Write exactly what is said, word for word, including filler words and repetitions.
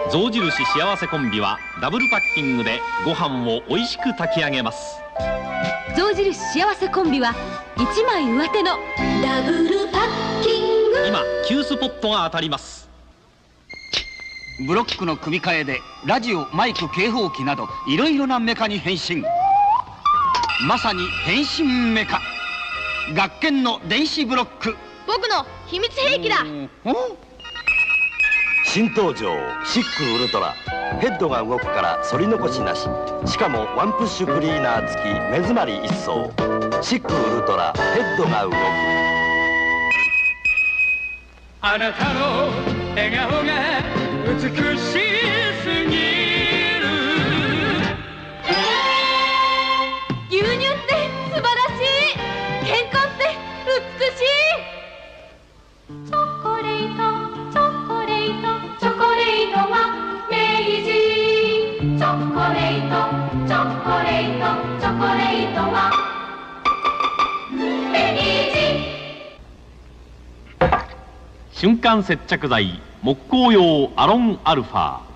象印幸せコンビはダブルパッキングでご飯をおいしく炊き上げます。 象印幸せコンビはいちまい上手のダブルパッキング。 今急スポットが当たります。 ブロックの組み替えでラジオ、マイク、警報器などいろいろなメカに変身。まさに変身メカ。学研の電子ブロック、 僕の秘密兵器だ。 新登場シックウルトラ。ヘッドが動くから反り残しなし。しかもワンプッシュクリーナー付き目詰まり一層。シックウルトラヘッドが動く。 あなたの笑顔が美しすぎる。 牛乳って素晴らしい。健康って美しい。チョコレートチョコレートチョコレートは明治。チョコレートチョコレートチョコレートは明治。 瞬間接着剤木工用アロンアルファ。